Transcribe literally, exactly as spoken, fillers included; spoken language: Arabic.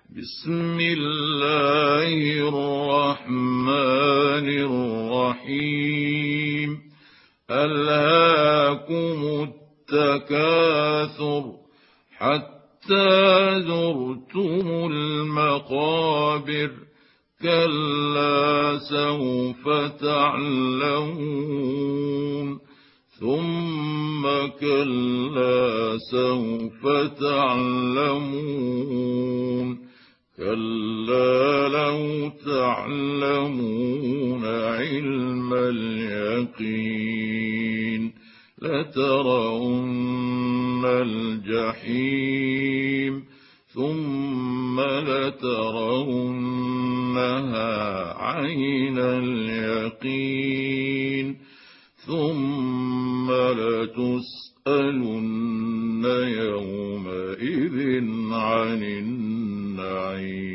بسم الله الرحمن الرحيم ألهاكم التكاثر حتى زرتم المقابر كلا سوف تعلمون ثم كلا سوف تعلمون كلا لو تعلمون علم اليقين لترون الجحيم ثم لترونها عين اليقين ثم لتسألن يومئذ عن النعيم